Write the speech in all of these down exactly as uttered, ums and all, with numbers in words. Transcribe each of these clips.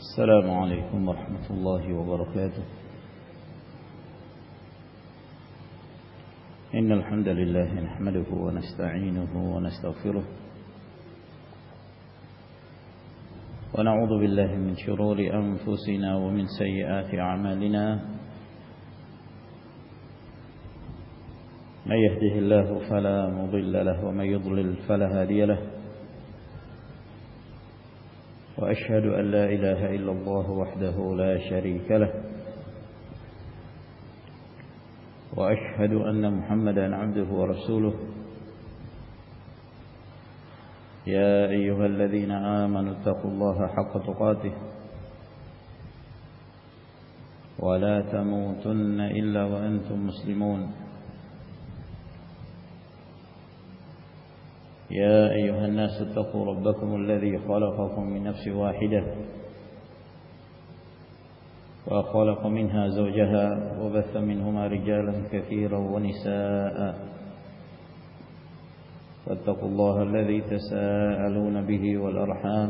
السلام عليكم ورحمة الله وبركاته. إن الحمد لله نحمده ونستعينه ونستغفره ونعوذ بالله من شرور أنفسنا ومن سيئات أعمالنا. من يهده الله فلا مضل له ومن يضلل فلا هادي له، وأشهد أن لا إله إلا الله وحده لا شريك له، وأشهد أن محمدا عبده ورسوله. يا أيها الذين آمنوا اتقوا الله حق تقاته ولا تموتن إلا وأنتم مسلمون. يا أيها الناس اتقوا ربكم الذي خلقكم من نفس واحدة وخلق منها زوجها وبث منهما رجالا كثيرا ونساء، واتقوا الله الذي تساءلون به والأرحام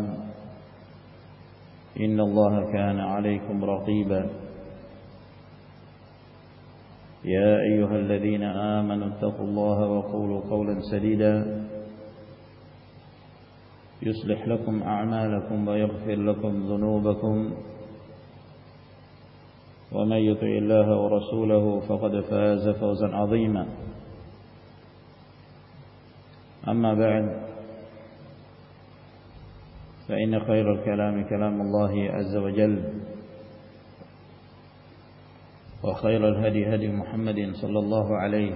إن الله كان عليكم رقيبا. يا أيها الذين آمنوا اتقوا الله وقولوا قولا سديدا يصلح لكم أعمالكم ويغفر لكم ذنوبكم، ومن يطع الله ورسوله فقد فاز فوزا عظيما. أما بعد، فإن خير الكلام كلام الله عز وجل، وخير الهدي هدي محمد صلى الله عليه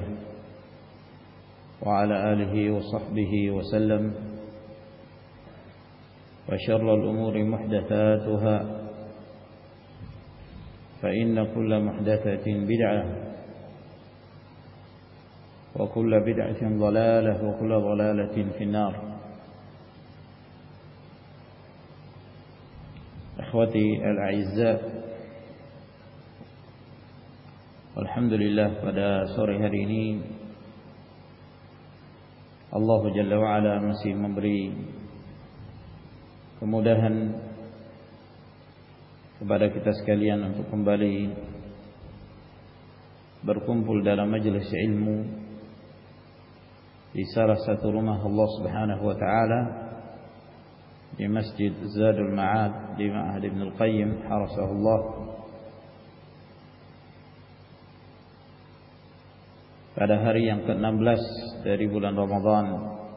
وعلى آله وصحبه وسلم، وشر الأمور محدثاتها، فإن كل محدثة بدعة وكل بدعة ضلالة وكل ضلالة في النار. أخوتي الأعزاء، alhamdulillah pada sore hari ini Allah Jalla wa'ala masih memberi kemudahan kepada kita sekalian untuk kembali berkumpul dalam majelis ilmu di salah satu rumah Allah Subhanahu wa taala di Masjid Zadul Ma'ad di Ma'had Ibn Al-Qayyim harasahullah, pada hari yang ke enam belas dari bulan Ramadan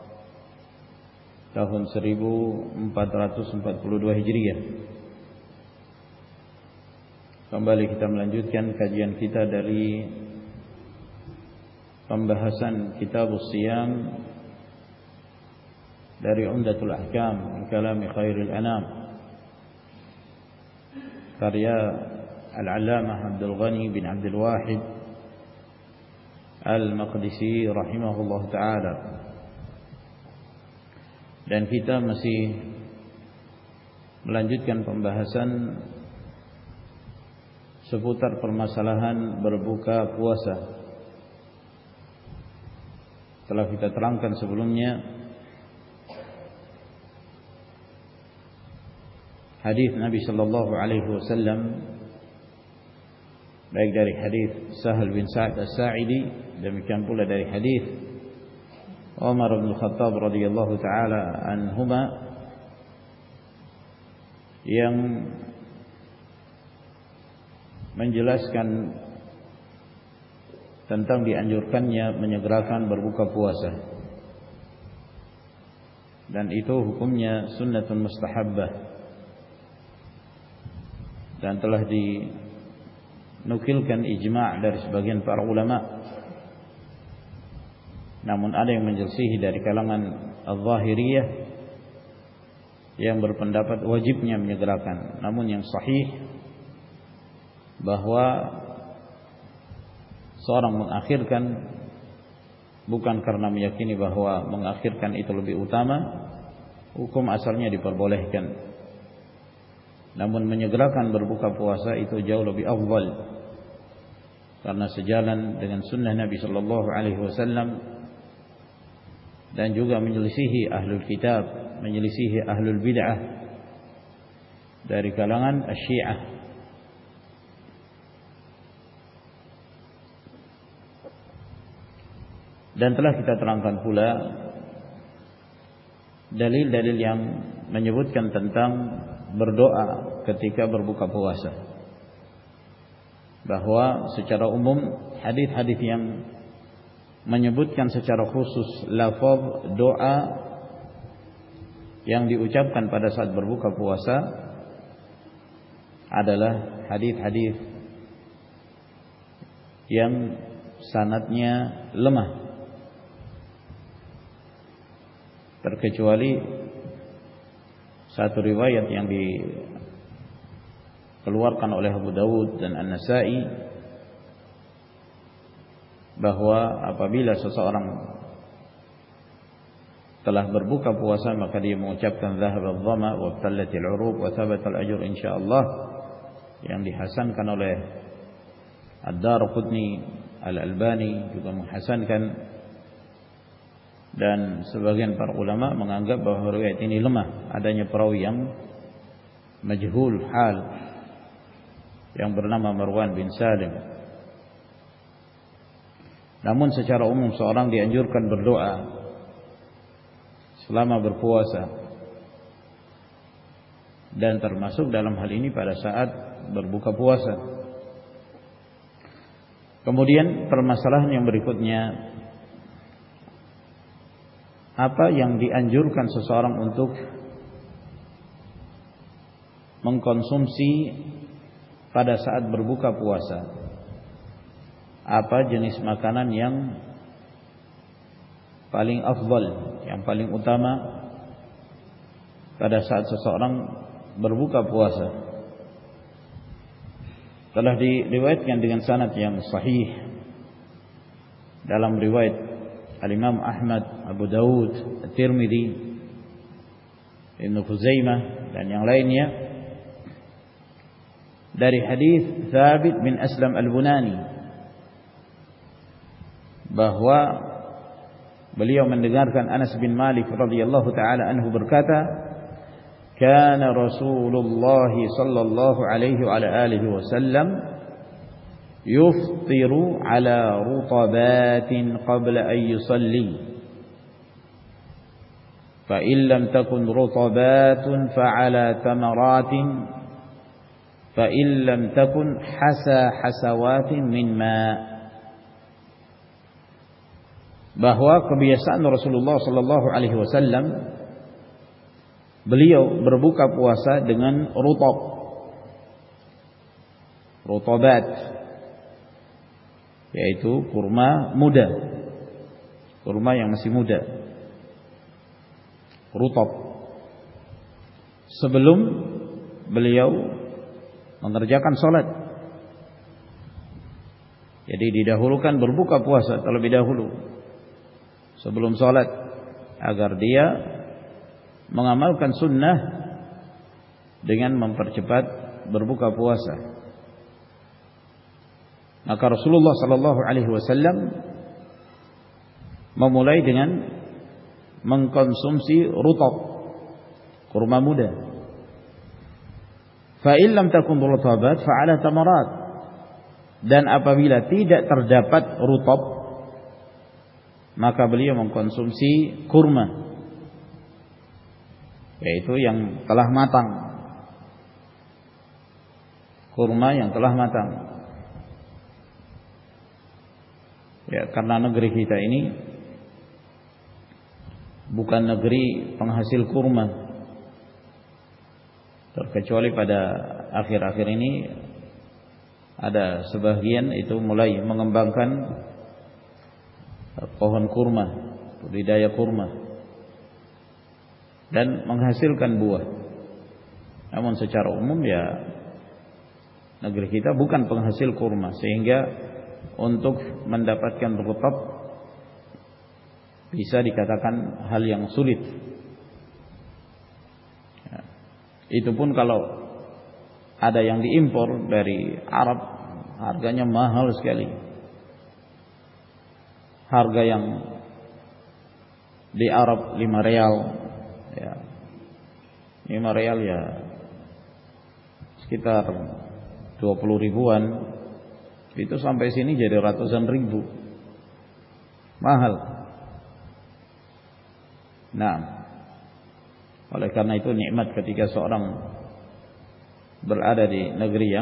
tahun seribu empat ratus empat puluh dua Hijriah. Kembali kita melanjutkan kajian kita dari pembahasan Kitabus Shiyam dari Umdatul Ahkam min kalami Khairil Anam, karya Al-Allamah Abdul Ghani bin Abdul Wahid Al-Maqdisi rahimahullah ta'ala. Dan kita masih melanjutkan pembahasan seputar permasalahan berbuka puasa. Telah kita terangkan sebelumnya hadis Nabi sallallahu alaihi wasallam, baik dari hadis Sahal bin Sa'ad As-Sa'idi, demikian pula dari hadis Umar bin Khattab radhiyallahu taala anhuma yang menjelaskan tentang dianjurkannya menyegerakan berbuka puasa, dan itu hukumnya sunnatun mustahabbah, dan telah dinukilkan ijma' dari sebagian para ulama. Namun ada yang menyelisihi dari kalangan al-Zahiriyah yang berpendapat wajibnya menyegerakan. Namun yang sahih bahwa seorang mengakhirkan bukan karena meyakini bahwa mengakhirkan itu lebih utama, hukum asalnya diperbolehkan. Namun menyegerakan berbuka puasa itu jauh lebih afdal, karena sejalan dengan sunnah Nabi sallallahu alaihi wasallam, dan juga menyelisihi ahlul kitab, menyelisihi ahlul bid'ah dari kalangan Syiah. Dan telah kita terangkan pula dalil-dalil yang menyebutkan tentang berdoa ketika berbuka puasa, bahwa secara umum hadis-hadis yang menyebutkan secara khusus lafaz doa yang diucapkan pada saat berbuka puasa adalah hadis-hadis yang sanadnya lemah, terkecuali satu riwayat yang dikeluarkan oleh Abu Dawud dan An-Nasa'i, bahwa apabila seseorang telah berbuka puasa maka dia mengucapkan dhahaba adh-dhama wa ibtallatil 'uruq wa thabata al-ajr insyaallah, yang dihasankan oleh Ad-Darqutni, Al-Albani juga menghasankan. Dan sebagian para ulama menganggap bahwa riwayat ini lemah, adanya perawi yang majhul hal yang bernama Marwan bin Salim. Namun secara umum seorang dianjurkan berdoa selama berpuasa, dan termasuk dalam hal ini pada saat berbuka puasa. Kemudian permasalahan yang berikutnya, apa yang dianjurkan seseorang untuk mengkonsumsi pada saat berbuka puasa? Apa jenis makanan yang paling afdal, yang paling utama pada saat seseorang berbuka puasa? Telah diriwayatkan dengan sanad yang sahih dalam riwayat Al-Imam Ahmad, Abu Dawud, At-Tirmidzi, Ibnu Khuzaimah dan yang lainnya dari hadis Thabit bin Aslam Al-Bunani, bahwa beliau mendengarkan Anas bin Malik radhiyallahu taala anhu berkata, "Kana Rasulullah sallallahu alaihi wa ala alihi wasallam yuftiru ala rutabatin qabla an yusalli, fa in lam takun rutabatun fa ala tamaratin, fa in lam takun hasa hasawatin min ma." Bahwa kebiasaan Rasulullah sallallahu alaihi wasallam, beliau berbuka puasa dengan rutab, rutabat, yaitu kurma muda, kurma yang masih muda, rutab, sebelum beliau mengerjakan salat. Jadi didahulukan berbuka puasa terlebih dahulu sebelum salat, agar dia mengamalkan sunnah dengan mempercepat berbuka puasa. Maka Rasulullah sallallahu alaihi wasallam memulai dengan mengkonsumsi rutab, kurma muda. Fa in lam takun rutabat fa ala tamarat. Dan apabila tidak terdapat rutab, maka beliau mengkonsumsi kurma, yaitu yang telah matang, kurma yang telah matang. Ya, karena negeri kita ini bukan negeri penghasil kurma, terkecuali pada akhir-akhir ini ada sebagian itu mulai mengembangkan pohon kurma, budidaya kurma, dan menghasilkan buah. Namun secara umum ya negeri kita bukan penghasil kurma, sehingga untuk mendapatkan rutab bisa dikatakan hal yang sulit. Ya. Itu pun kalau ada yang diimpor dari Arab, harganya mahal sekali. Harga yang di Arab lima real, ya, lima real ya sekitar dua puluh ribuan, itu sampai sini jadi ratusan ribu. Mahal. Nah, oleh karena itu nikmat ketika seorang berada di negeri yang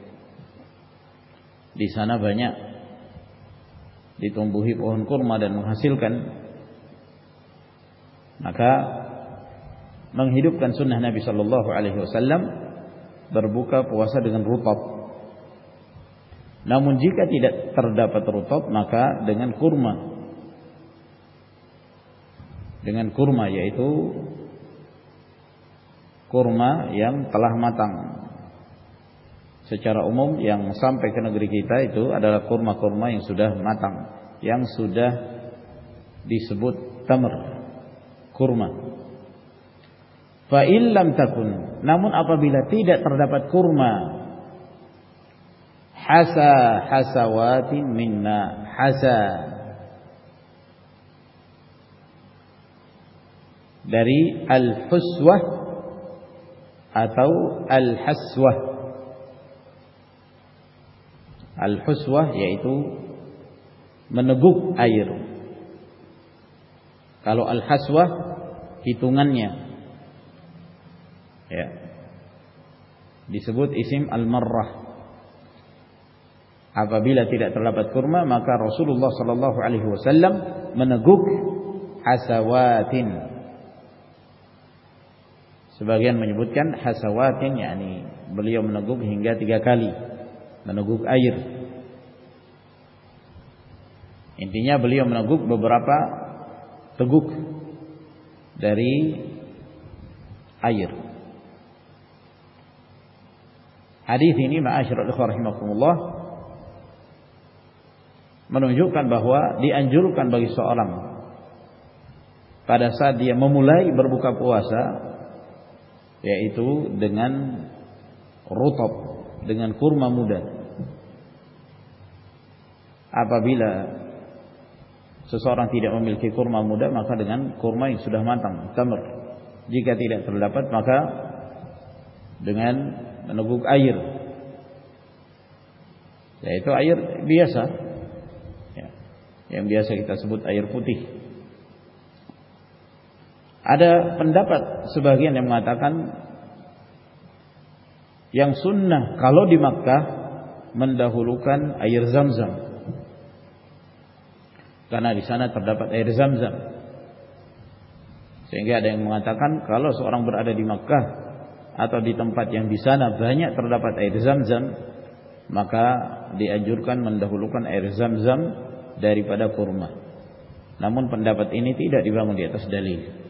di sana banyak ditumbuhi pohon kurma dan menghasilkan, maka menghidupkan sunnah Nabi Sallallahu Alaihi Wasallam berbuka puasa dengan rutab. Namun jika tidak terdapat rutab, maka dengan kurma, dengan kurma yaitu kurma yang telah matang. Secara umum yang sampai ke negeri kita itu adalah kurma-kurma yang sudah matang, yang sudah disebut tamr, kurma. Fa in lam takun, namun apabila tidak terdapat kurma, hasa hasawatin minna, hasa dari al-huswah atau al-haswah. Al-huswah yaitu meneguk air. Kalau al-haswah hitungannya, ya, disebut isim al-marrah. Apabila tidak terdapat kurma, maka Rasulullah sallallahu alaihi wasallam meneguk hasawatin. Sebagian menyebutkan hasawatin, yakni beliau meneguk hingga tiga kali, meneguk air. Intinya beliau meneguk beberapa teguk dari air. Hadis ini ma'asyiral ikhwah rahimakumullah menunjukkan bahwa dianjurkan bagi seorang pada saat dia memulai berbuka puasa, yaitu dengan rutab, dengan kurma muda. Apabila seseorang tidak memiliki kurma muda, maka dengan kurma yang sudah matang, tamr. Jika tidak terdapat, maka dengan meneguk air, yaitu air biasa, ya, yang biasa kita sebut air putih. Ada pendapat sebagian yang mengatakan yang sunnah kalau di Makkah mendahulukan air Zam-Zam, karena di sana terdapat air Zam-Zam. Sehingga ada yang mengatakan kalau seorang berada di Makkah atau di tempat yang di sana banyak terdapat air Zam-Zam, maka dianjurkan mendahulukan air Zam-Zam daripada kurma. Namun pendapat ini tidak dibangun di atas dalil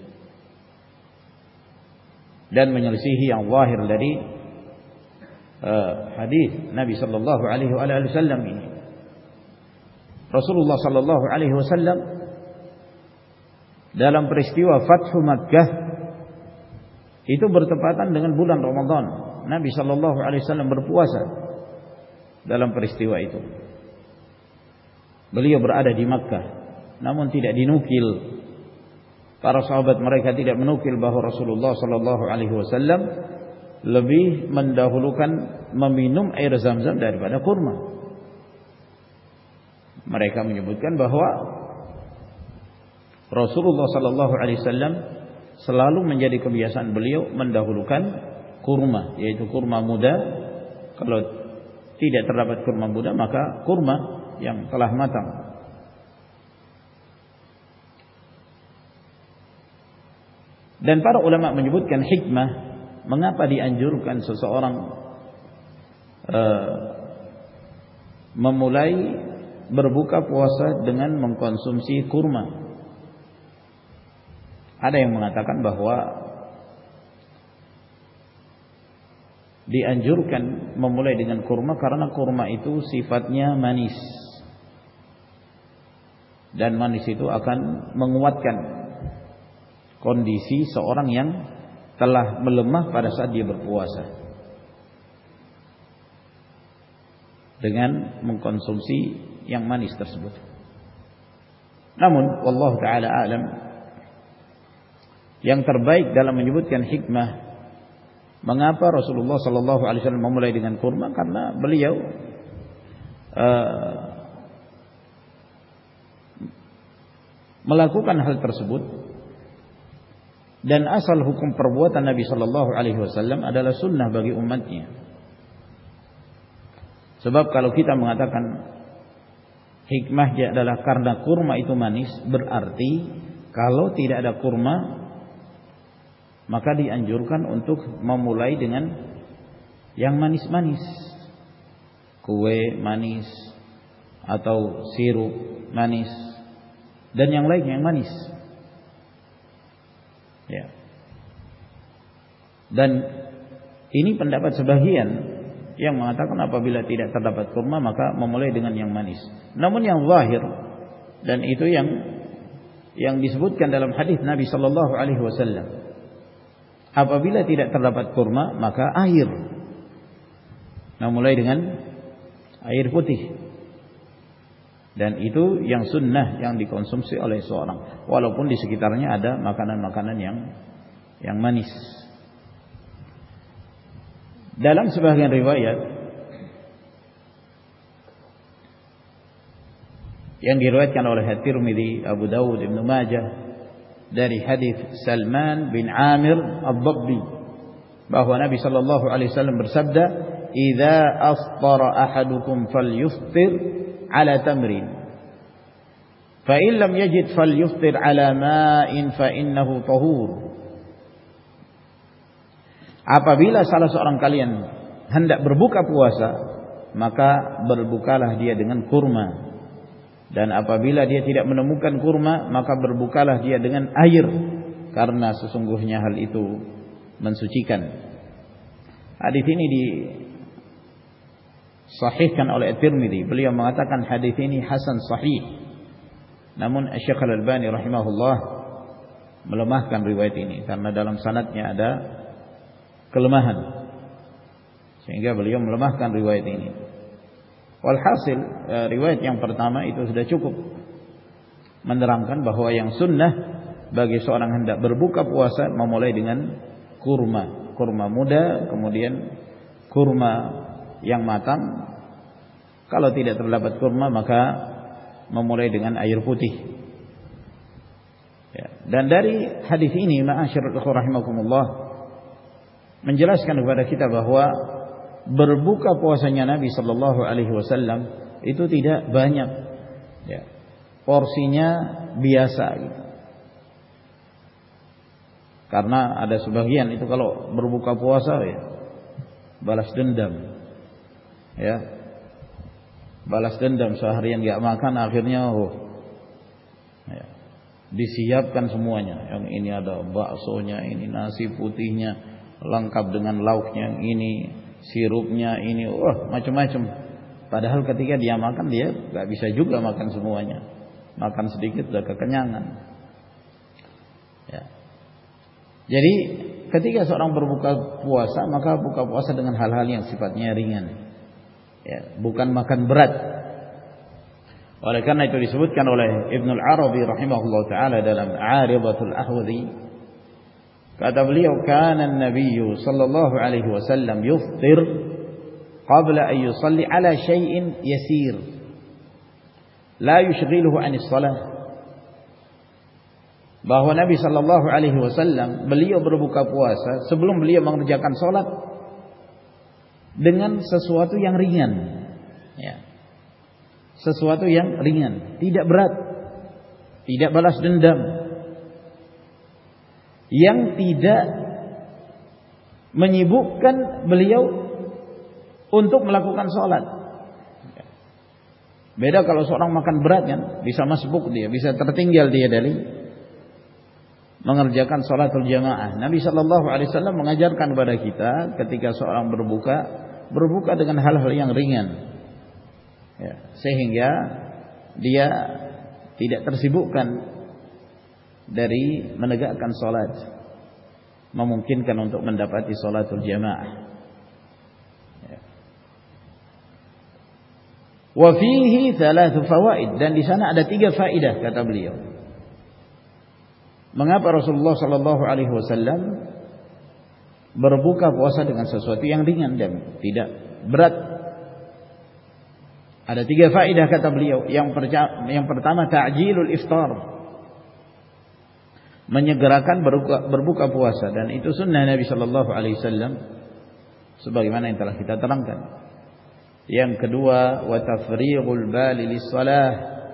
dan menyelisihi yang zahir dari uh, hadis Nabi sallallahu alaihi wasallam ini. Rasulullah sallallahu alaihi wasallam dalam peristiwa Fathu Makkah itu bertepatan dengan bulan Ramadan. Nabi sallallahu alaihi wasallam berpuasa dalam peristiwa itu. Beliau berada di Makkah, namun tidak dinukil. Para sahabat mereka tidak menukil bahwa Rasulullah sallallahu alaihi wasallam lebih mendahulukan meminum air Zam-Zam daripada kurma. Mereka menyebutkan bahwa Rasulullah sallallahu alaihi wasallam selalu menjadi kebiasaan beliau mendahulukan kurma, yaitu kurma muda. Kalau tidak terdapat kurma muda, maka kurma yang telah matang. Dan para ulama menyebutkan hikmah mengapa dianjurkan seseorang uh, memulai berbuka puasa dengan mengkonsumsi kurma. Ada yang mengatakan bahwa dianjurkan memulai dengan kurma karena kurma itu sifatnya manis, dan manis itu akan menguatkan kondisi seorang yang telah melemah pada saat dia berpuasa dengan mengkonsumsi yang manis tersebut. Namun wallahu taala alam, yang terbaik dalam menyebutkan hikmah Mengapa Rasulullah sallallahu alaihi wasallam memulai dengan kurma? Karena beliau uh, melakukan hal tersebut, dan asal hukum perbuatan Nabi sallallahu alaihi wasallam adalah sunnah bagi umatnya. Sebab kalau kita mengatakan hikmahnya adalah karena kurma itu manis, berarti kalau tidak ada kurma maka dianjurkan untuk memulai dengan yang manis-manis, kue manis atau sirup manis dan yang lain yang manis. Ya. Dan ini pendapat sebagian yang mengatakan apabila tidak terdapat kurma maka memulai dengan yang manis. Namun yang zahir, dan itu yang yang disebutkan dalam hadis Nabi sallallahu alaihi wasallam, apabila tidak terdapat kurma maka air. Nah, mulai dengan air putih. Dan itu yang sunnah yang dikonsumsi oleh seorang, walaupun di sekitarnya ada makanan-makanan yang yang manis. Dalam sebagian riwayat yang diriwayatkan oleh At-Tirmidzi, Abu Dawud, Ibnu Majah dari hadis Salman bin Amir Ad-Dabbi, bahwa Nabi sallallahu alaihi wasallam bersabda, "Idza aftara ahadukum falyuftir ala tamrin, fa in lam yajid falyuftir ala ma'in fa innahu tahur." Apabila salah seorang kalian hendak berbuka puasa, maka berbukalah dia dengan kurma. Dan apabila dia tidak menemukan kurma, maka berbukalah dia dengan air, karena sesungguhnya hal itu mensucikan. Hadis ini disahihkan oleh At-Tirmidzi. Beliau mengatakan hadis ini hasan sahih. Namun Syekh Al-Albani rahimahullah melemahkan riwayat ini karena dalam sanadnya ada kelemahan, sehingga beliau melemahkan riwayat ini. Walhasil riwayat yang pertama itu sudah cukup menerangkan bahwa yang sunnah bagi seorang hendak berbuka puasa memulai dengan kurma, kurma muda, kemudian kurma yang matang. Kalau tidak terdapat kurma maka memulai dengan air putih. Ya. Dan dari hadis ini, ma'asyiral ikhwah rahimakumullah, menjelaskan kepada kita bahwa berbuka puasanya Nabi sallallahu alaihi wasallam itu tidak banyak, ya. Porsinya biasa gitu. Karena ada sebagian itu kalau berbuka puasa ya balas dendam, ya balas dendam, seharian nggak makan akhirnya oh, ya, disiapkan semuanya. Yang ini ada baksonya, ini nasi putihnya lengkap dengan lauknya, ini sirupnya, ini wah macam-macam. Padahal ketika dia makan dia nggak bisa juga makan semuanya, makan sedikit sudah kekenyangan. Ya. Jadi ketika seorang berbuka puasa maka buka puasa dengan hal-hal yang sifatnya ringan, ya, bukan makan berat. Oleh karena itu disebutkan oleh Ibnu Al-Arabi rahimahullah taala dalam Aridatul Ahwazi, kata beliau, kana an-nabiy sallallahu alaihi wasallam yuftir qabla an yusalli ala syai'in yasir la yushghiluhu 'anis shalah. Bahwa Nabi sallallahu alaihi wasallam beliau berbuka puasa sebelum beliau mengerjakan salat dengan sesuatu yang ringan, ya. Sesuatu yang ringan, tidak berat, tidak balas dendam, yang tidak menyibukkan beliau untuk melakukan sholat. Beda kalau seorang makan berat kan, bisa masbuk dia, bisa tertinggal dia dari mengerjakan sholatul jamaah. Nabi sallallahu alaihi wasallam mengajarkan kepada kita ketika seorang berbuka, berbuka dengan hal-hal yang ringan, ya, sehingga dia tidak tersibukkan dari menegakkan salat, memungkinkan untuk mendapati salatul jamaah. Wa fihi thalathu fawaid, dan di sana ada tiga faedah kata beliau. Mengapa Rasulullah sallallahu alaihi wasallam berbuka puasa dengan sesuatu yang ringan dan tidak berat. Ada tiga faedah kata beliau. Yang, yang pertama ta'jilul iftar, menyegerakan berbuka, berbuka puasa, dan itu sunnah Nabi sallallahu alaihi wasallam sebagaimana yang telah kita terangkan. Yang kedua, wa tafrighul bali lis-shalah,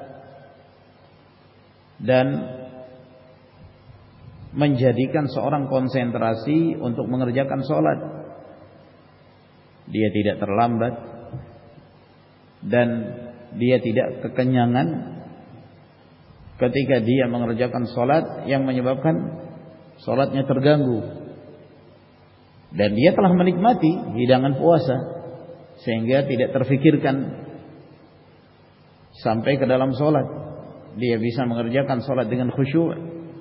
dan menjadikan seorang konsentrasi untuk mengerjakan salat. Dia tidak terlambat dan dia tidak kekenyangan ketika dia mengerjakan salat yang menyebabkan salatnya terganggu. Dan dia telah menikmati hidangan puasa sehingga tidak terfikirkan sampai ke dalam salat. Dia bisa mengerjakan salat dengan khusyuk.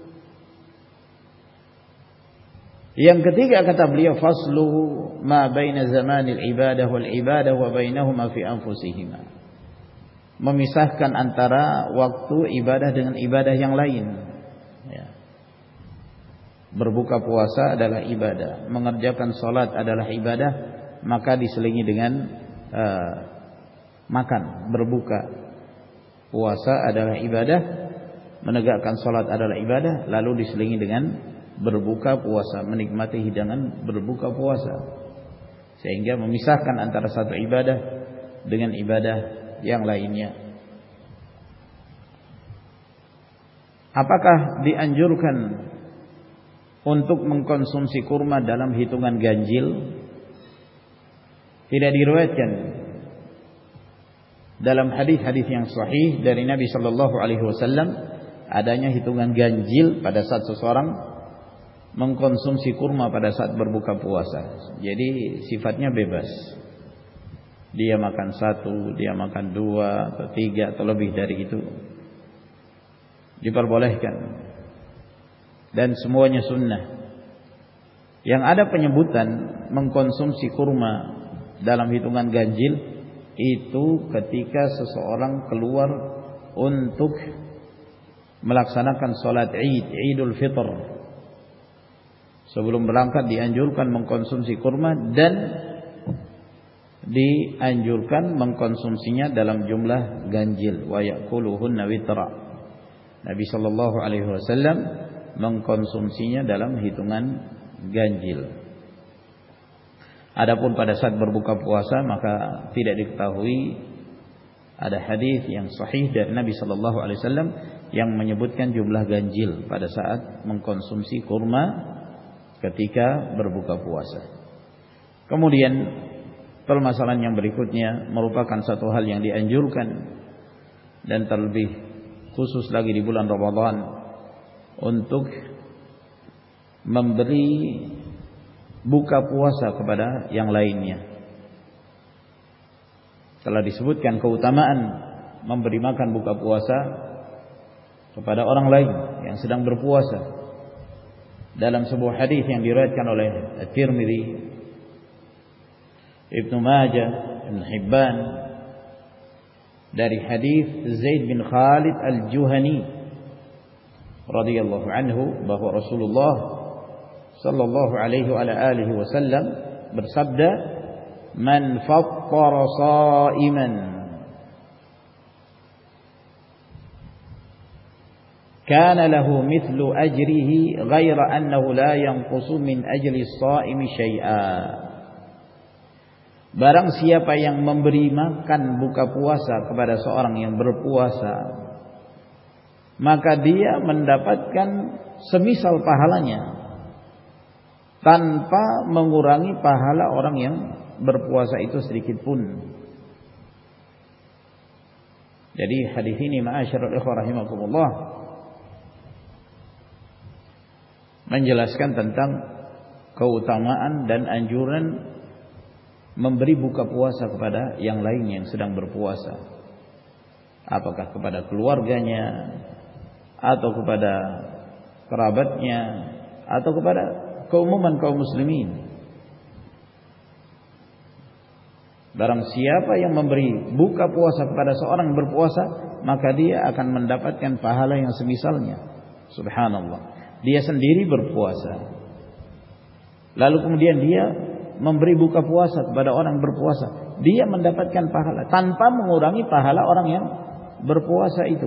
Yang ketiga kata beliau, faslu ma baina zamanil ibadah wal ibadah wa bainahuma fi anfusihima, memisahkan antara waktu ibadah dengan ibadah yang lain. Ya. Berbuka puasa adalah ibadah, mengerjakan salat adalah ibadah, maka diselingi dengan uh, makan, berbuka puasa adalah ibadah, menegakkan salat adalah ibadah, lalu diselingi dengan berbuka puasa, menikmati hidangan berbuka puasa, sehingga memisahkan antara satu ibadah dengan ibadah yang lainnya. Apakah dianjurkan untuk mengkonsumsi kurma dalam hitungan ganjil? Tidak diriwayatkan dalam hadis-hadis yang sahih dari Nabi sallallahu alaihi wasallam adanya hitungan ganjil pada saat seseorang mengkonsumsi kurma pada saat berbuka puasa. Jadi sifatnya bebas. Dia makan satu, dia makan dua atau tiga atau lebih dari itu, diperbolehkan. Dan semuanya sunnah. Yang ada penyebutan mengkonsumsi kurma dalam hitungan ganjil itu ketika seseorang keluar untuk melaksanakan salat Id, Idul Fitr. Sebelum berangkat dianjurkan mengkonsumsi kurma dan dianjurkan mengkonsumsinya dalam jumlah ganjil. Wa ya'kuluhunna witra. Nabi sallallahu alaihi wasallam mengkonsumsinya dalam hitungan ganjil. Adapun pada saat berbuka puasa maka tidak diketahui ada hadis yang sahih dari Nabi sallallahu alaihi wasallam yang menyebutkan jumlah ganjil pada saat mengkonsumsi kurma ketika berbuka puasa. Kemudian permasalahan yang berikutnya merupakan satu hal yang dianjurkan dan terlebih khusus lagi di bulan Ramadan untuk memberi buka puasa kepada yang lainnya. Telah disebutkan keutamaan memberi makan buka puasa kepada orang lain yang sedang berpuasa dalam sebuah hadis yang diriwayatkan oleh At-Tirmidzi, Ibnu Majah, Ibnu Hibban dari hadis Zaid bin Khalid Al-Juhani radhiyallahu anhu bahwa Rasulullah sallallahu alaihi wa alihi wasallam bersabda, "Man fattara sha'iman kana lahu mithlu ajrihi ghaira annahu la yanqusu min ajli as-sha'imi syai'a." Barang siapa yang memberi makan buka puasa kepada seorang yang berpuasa, maka dia mendapatkan semisal pahalanya tanpa mengurangi pahala orang yang berpuasa itu sedikit pun. Jadi hadis ini ma'asyiral ikhwah rahimakumullah menjelaskan tentang keutamaan dan anjuran memberi buka puasa kepada yang lain yang sedang berpuasa, apakah kepada keluarganya atau kepada kerabatnya atau kepada keumuman kaum muslimin. Barang siapa yang memberi buka puasa kepada seorang yang berpuasa, maka dia akan mendapatkan pahala yang semisalnya. Subhanallah. Dia sendiri berpuasa, lalu kemudian dia memberi buka puasa kepada orang berpuasa, dia mendapatkan pahala tanpa mengurangi pahala orang yang berpuasa itu.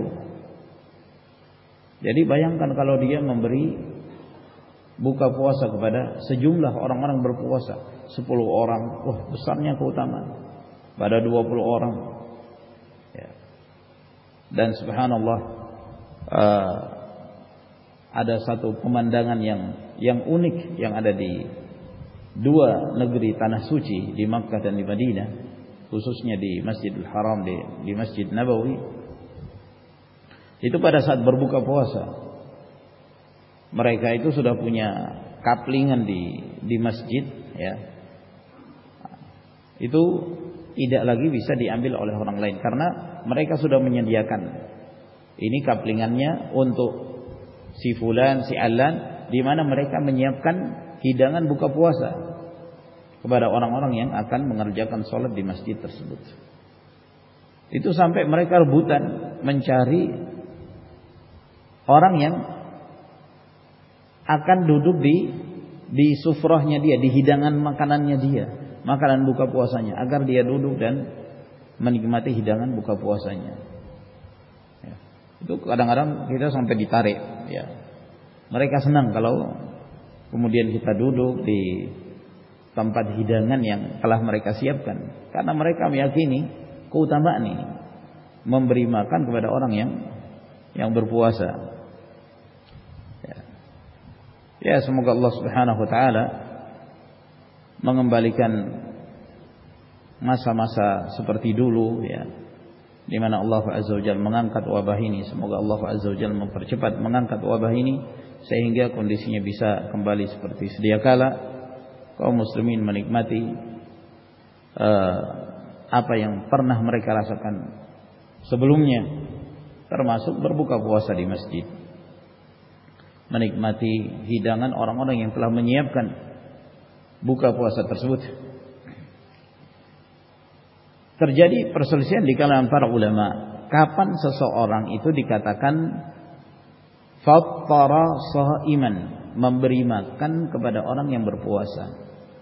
Jadi bayangkan kalau dia memberi buka puasa kepada sejumlah orang-orang berpuasa, sepuluh orang, wah besarnya keutamaan. Pada dua puluh orang. Ya. Dan subhanallah, uh, ada satu pemandangan yang yang unik yang ada di dua negeri tanah suci, di Makkah dan di Madinah, khususnya di Masjidil Haram, di, di Masjid Nabawi. Itu pada saat berbuka puasa, mereka itu sudah punya kaplingan di di masjid, ya. Itu tidak lagi bisa diambil oleh orang lain karena mereka sudah menyediakan ini kaplingannya untuk si fulan, si alan, di mana mereka menyiapkan hidangan buka puasa kepada orang-orang yang akan mengerjakan sholat di masjid tersebut. Itu sampai mereka rebutan mencari orang yang akan duduk di di sufrahnya dia, di hidangan makanannya dia, makanan buka puasanya, agar dia duduk dan menikmati hidangan buka puasanya. Ya. Itu kadang-kadang kita sampai ditarik. Ya. Mereka senang kalau kemudian kita duduk di tempat hidangan yang telah mereka siapkan, karena mereka meyakini keutamaan ini, memberi makan kepada orang yang yang berpuasa. Ya, semoga Allah Subhanahu wa taala mengembalikan masa-masa seperti dulu, ya, di mana Allah Azza wa Jalla mengangkat wabah ini. Semoga Allah Azza wa Jalla mempercepat mengangkat wabah ini sehingga kondisinya bisa kembali seperti sedia kala, kaum muslimin menikmati uh, apa yang pernah mereka rasakan sebelumnya, termasuk berbuka puasa di masjid, menikmati hidangan orang-orang yang telah menyiapkan buka puasa tersebut. Terjadi perselisihan di kalangan para ulama, kapan seseorang itu dikatakan fattara shaiman, memberi makan kepada orang yang berpuasa.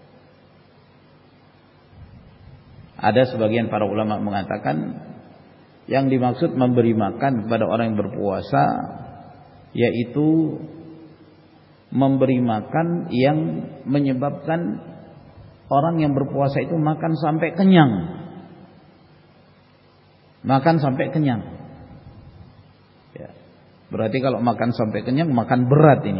Ada sebagian para ulama mengatakan yang dimaksud memberi makan kepada orang yang berpuasa yaitu memberi makan yang menyebabkan orang yang berpuasa itu makan sampai kenyang. Makan sampai kenyang. Ya. Berarti kalau makan sampai kenyang, makan berat ini.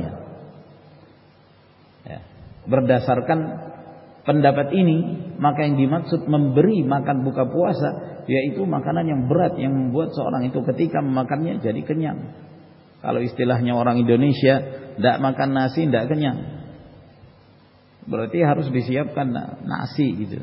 Ya. Berdasarkan pendapat ini, maka yang dimaksud memberi makan buka puasa yaitu makanan yang berat yang membuat seorang itu ketika memakannya jadi kenyang. Kalau istilahnya orang Indonesia, tidak makan nasi tidak kenyang. Berarti harus disiapkan nasi gitu.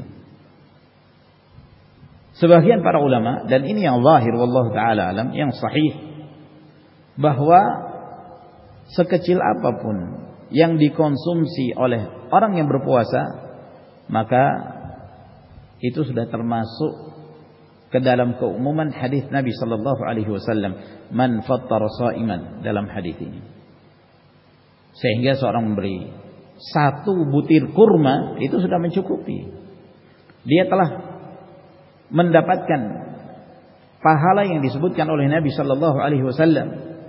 Sebagian para ulama, dan ini yang zahir wallahu taala alam, yang sahih, bahwa sekecil apapun yang dikonsumsi oleh orang yang berpuasa, maka itu sudah termasuk ke dalam keumuman hadis Nabi sallallahu alaihi wasallam, man fattara shaiman, dalam hadis ini. Sehingga seorang memberi satu butir kurma itu sudah mencukupi. Dia telah mendapatkan pahala yang disebutkan oleh Nabi sallallahu alaihi wasallam.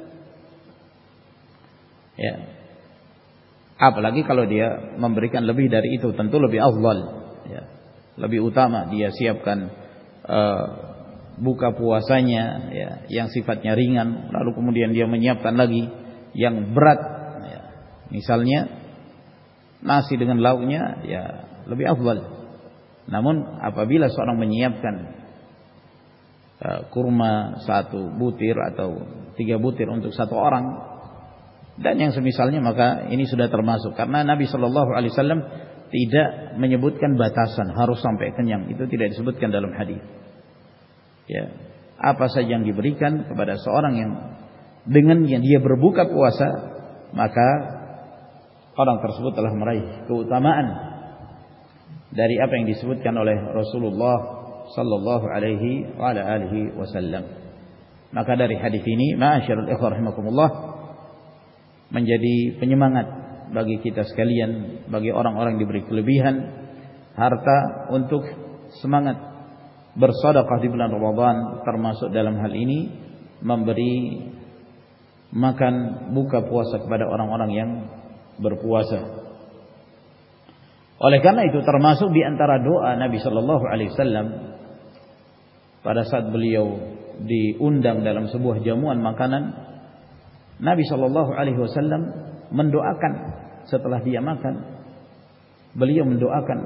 Ya. Apalagi kalau dia memberikan lebih dari itu, tentu lebih afdal, ya. Lebih utama dia siapkan uh, buka puasanya, ya, yang sifatnya ringan, lalu kemudian dia menyiapkan lagi yang berat, ya. Misalnya nasi dengan lauknya, ya, lebih afdal. Namun apabila seorang menyiapkan uh, kurma satu butir atau tiga butir untuk satu orang dan yang semisalnya, maka ini sudah termasuk, karena Nabi Shallallahu Alaihi Wasallam tidak menyebutkan batasan harus sampai kenyang, itu tidak disebutkan dalam hadis. Ya, apa saja yang diberikan kepada seorang yang dengan yang dia berbuka puasa, maka orang tersebut telah meraih keutamaan dari apa yang disebutkan oleh Rasulullah sallallahu alaihi wa ala alihi wasallam. Maka dari hadis ini, ma'asyiral ikhwah rahimakumullah, menjadi penyemangat bagi kita sekalian, bagi orang-orang yang diberi kelebihan harta untuk semangat bersedekah di bulan Ramadan, termasuk dalam hal ini memberi makan buka puasa kepada orang-orang yang berpuasa. Oleh karena itu termasuk di antara doa Nabi sallallahu alaihi wasallam pada saat beliau diundang dalam sebuah jamuan makanan, Nabi sallallahu alaihi wasallam mendoakan setelah dia makan, beliau mendoakan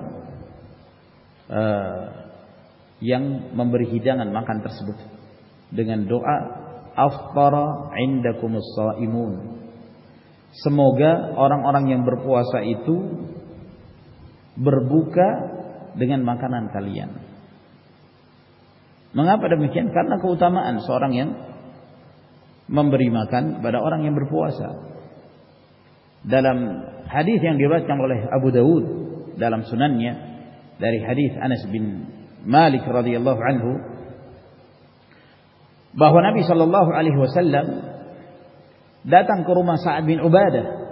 uh, yang memberi hidangan makan tersebut dengan doa aftara indakumus shaimun. Semoga orang-orang yang berpuasa itu berbuka dengan makanan kalian. Mengapa demikian? Karena keutamaan seorang yang memberi makan pada orang yang berpuasa. Dalam hadis yang diriwayatkan oleh Abu Dawud dalam sunannya dari hadis Anas bin Malik radhiyallahu anhu, bahwa Nabi sallallahu alaihi wasallam datang ke rumah Sa'ad bin Ubadah.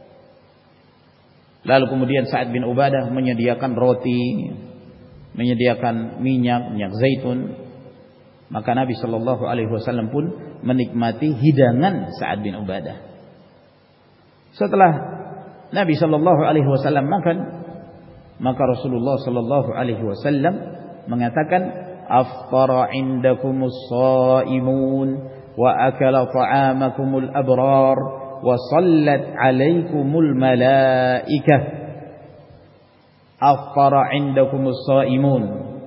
Lalu kemudian Sa'ad bin Ubadah menyediakan roti, menyediakan minyak, minyak zaitun. Maka Nabi sallallahu alaihi wasallam pun menikmati hidangan Sa'ad bin Ubadah. Setelah Nabi sallallahu alaihi wasallam makan, maka Rasulullah sallallahu alaihi wasallam mengatakan, "Aftara indakumus shaimun wa akala ta'amakumul abrar wa sallat 'alaikumul malaikah." Aftara indakumus shaimun.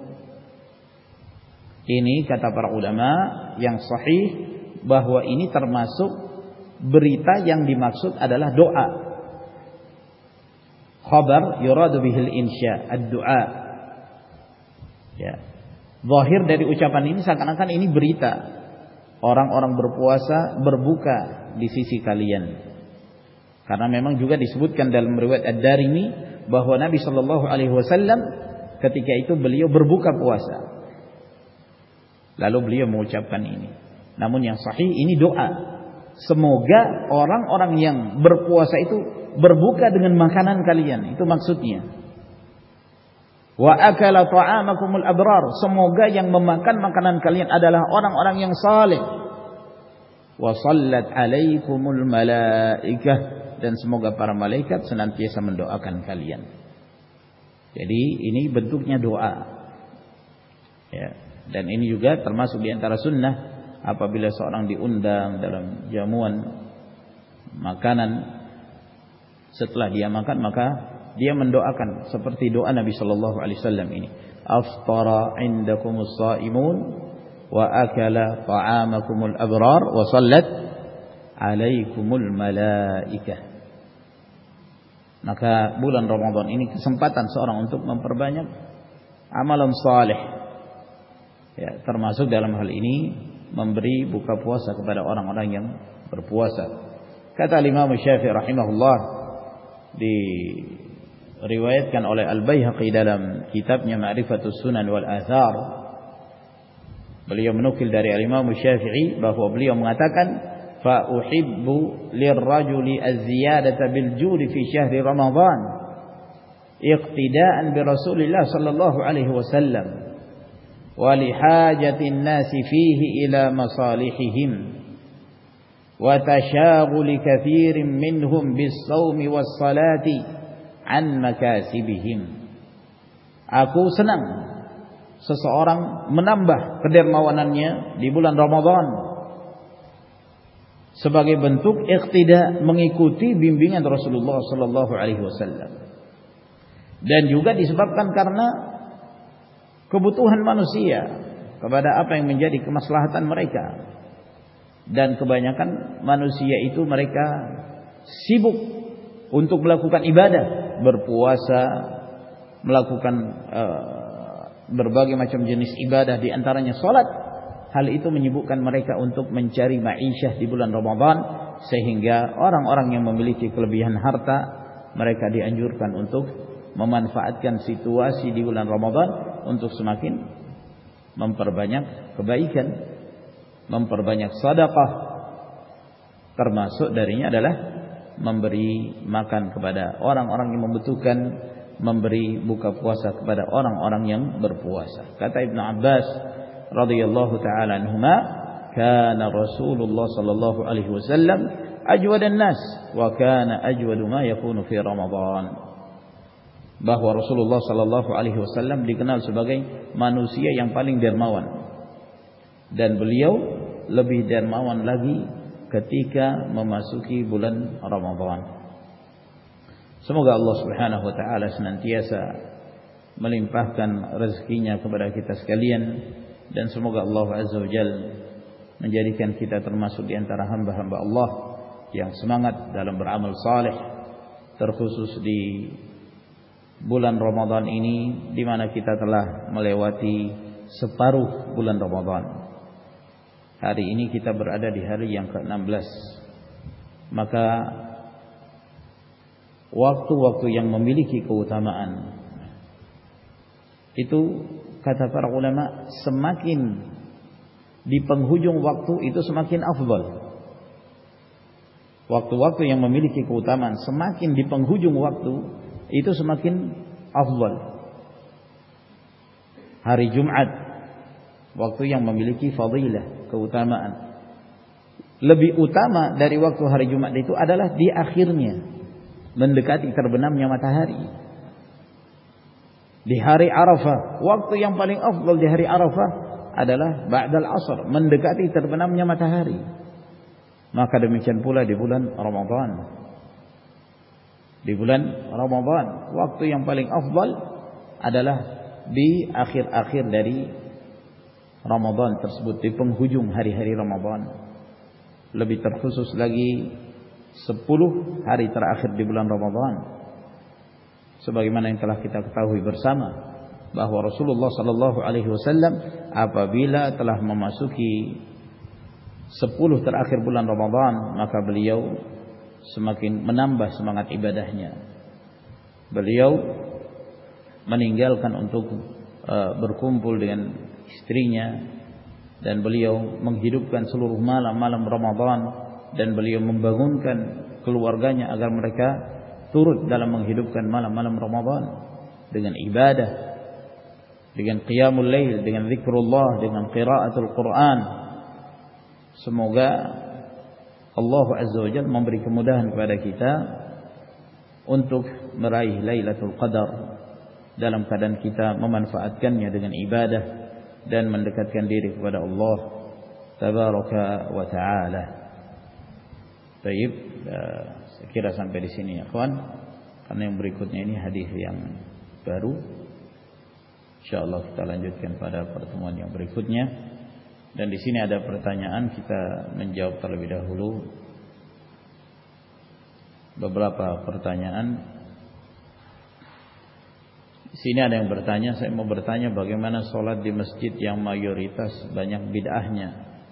Ini kata para ulama yang sahih bahwa ini termasuk berita yang dimaksud adalah doa. Khabar yuradu bihil insya, ad-du'a. Ya. Zahir dari ucapan ini seakan-akan ini berita. Orang-orang berpuasa berbuka di sisi kalian. Karena memang juga disebutkan dalam riwayat Ad-Darimi bahwa Nabi sallallahu alaihi wasallam ketika itu beliau berbuka puasa. Lalu beliau mengucapkan ini. Namun yang sahih ini doa. Semoga orang-orang yang berpuasa itu berbuka dengan makanan kalian. Itu maksudnya. Wa akala ta'amakumul abrar. Semoga yang memakan makanan kalian adalah orang-orang yang saleh. Wa sallat alaikumul malaikah. Dan semoga para malaikat senantiasa mendoakan kalian. Jadi ini bentuknya doa. Ya. Dan ini juga termasuk di antara sunnah. Apabila seorang diundang dalam jamuan makanan, setelah dia makan maka dia mendoakan seperti doa Nabi sallallahu alaihi wasallam ini. Aftara indakumus shaimun wa akala ta'amakumul abrar wa sallat alaikumul malaikah. Maka bulan Ramadan ini kesempatan seorang untuk memperbanyak amalan saleh. Ya, termasuk dalam hal ini memberi buka puasa kepada orang-orang yang berpuasa. Kata Imam Syafi'i rahimahullah, diriwayatkan oleh Al-Baihaqi dalam kitabnya Ma'rifatus Sunan wal Athar. Beliau menukil dari Imam Syafi'i bahwa beliau mengatakan, "Fa uhibbu lirrajuli az-ziyadata bil judi fi syahri Ramadan iqtida'an bi Rasulillah sallallahu alaihi wasallam." ولحاجة الناس فيه إلى مصالحهم وتشاغل كثير منهم بالصوم والصلاة عن مكاسبهم. Aku senang seseorang menambah kedermawanannya di bulan Ramadan sebagai bentuk iqtida, mengikuti bimbingan Rasulullah sallallahu alaihi wasallam. Dan juga disebabkan karena kebutuhan manusia kepada apa yang menjadi kemaslahatan mereka. Dan kebanyakan manusia itu mereka sibuk untuk melakukan ibadah, berpuasa, melakukan uh, berbagai macam jenis ibadah, di antaranya salat. Hal itu menyibukkan mereka untuk mencari ma'isyah di bulan Ramadan, sehingga orang-orang yang memiliki kelebihan harta mereka dianjurkan untuk memanfaatkan situasi di bulan Ramadan untuk semakin memperbanyak kebaikan, memperbanyak sedekah. Termasuk darinya adalah memberi makan kepada orang-orang yang membutuhkan, memberi buka puasa kepada orang-orang yang berpuasa. Kata Ibnu Abbas radhiyallahu taala anhuma, kana Rasulullah sallallahu alaihi wasallam ajwadan nas wa kana ajwadu ma yakunu fi Ramadan. Bahwa Rasulullah sallallahu alaihi wasallam dikenal sebagai manusia yang paling dermawan, dan beliau lebih dermawan lagi ketika memasuki bulan Ramadan. Semoga Allah Subhanahu wa taala senantiasa melimpahkan rezekinya kepada kita sekalian, dan semoga Allah Azza wa Jalla menjadikan kita termasuk di antara hamba-hamba Allah yang semangat dalam beramal saleh, terkhusus di bulan Ramadan ini di mana kita telah melewati separuh bulan Ramadan. Hari ini kita berada di hari yang ke enam belas. Maka waktu-waktu yang memiliki keutamaan itu, kata para ulama, semakin di penghujung waktu itu semakin afdal. Waktu-waktu yang memiliki keutamaan semakin di penghujung waktu itu semakin afdal. Hari Jumat, waktu yang memiliki fadilah, keutamaan. Lebih utama dari waktu hari Jumat itu adalah di akhirnya, mendekati terbenamnya matahari. Di hari Arafah, waktu yang paling afdal di hari Arafah adalah ba'dal asr, mendekati terbenamnya matahari. Maka demikian pula di bulan Ramadan. Di bulan Ramadan, waktu yang paling afdal adalah di akhir-akhir dari Ramadan tersebut, di penghujung hari-hari Ramadan. Lebih terkhusus lagi sepuluh hari terakhir di bulan Ramadan. Sebagaimana yang telah kita ketahui bersama bahwa Rasulullah sallallahu alaihi wasallam apabila telah memasuki sepuluh terakhir bulan Ramadan, maka beliau semakin menambah semangat ibadahnya. Beliau meninggalkan untuk uh, berkumpul dengan istrinya, dan beliau menghidupkan seluruh malam-malam Ramadan, dan beliau membangunkan keluarganya agar mereka turut dalam menghidupkan malam-malam Ramadan dengan ibadah, dengan qiyamul lail, dengan zikrullah, dengan qiraatul Quran. Semoga Allah Azza wa Jalla memberi kemudahan kepada kita untuk meraih Lailatul Qadar dalam keadaan kita memanfaatkannya dengan ibadah dan mendekatkan diri kepada Allah Tabaraka wa Ta'ala. Baik, saya kira sampai di sini ya kawan, karena yang berikutnya ini hadis yang baru. Insyaallah kita lanjutkan pada pertemuan yang berikutnya. Dan di sini ada pertanyaan, kita menjawab terlebih dahulu beberapa pertanyaan. Di sini ada yang bertanya, saya mau bertanya bagaimana sholat di masjid yang mayoritas banyak bid'ahnya,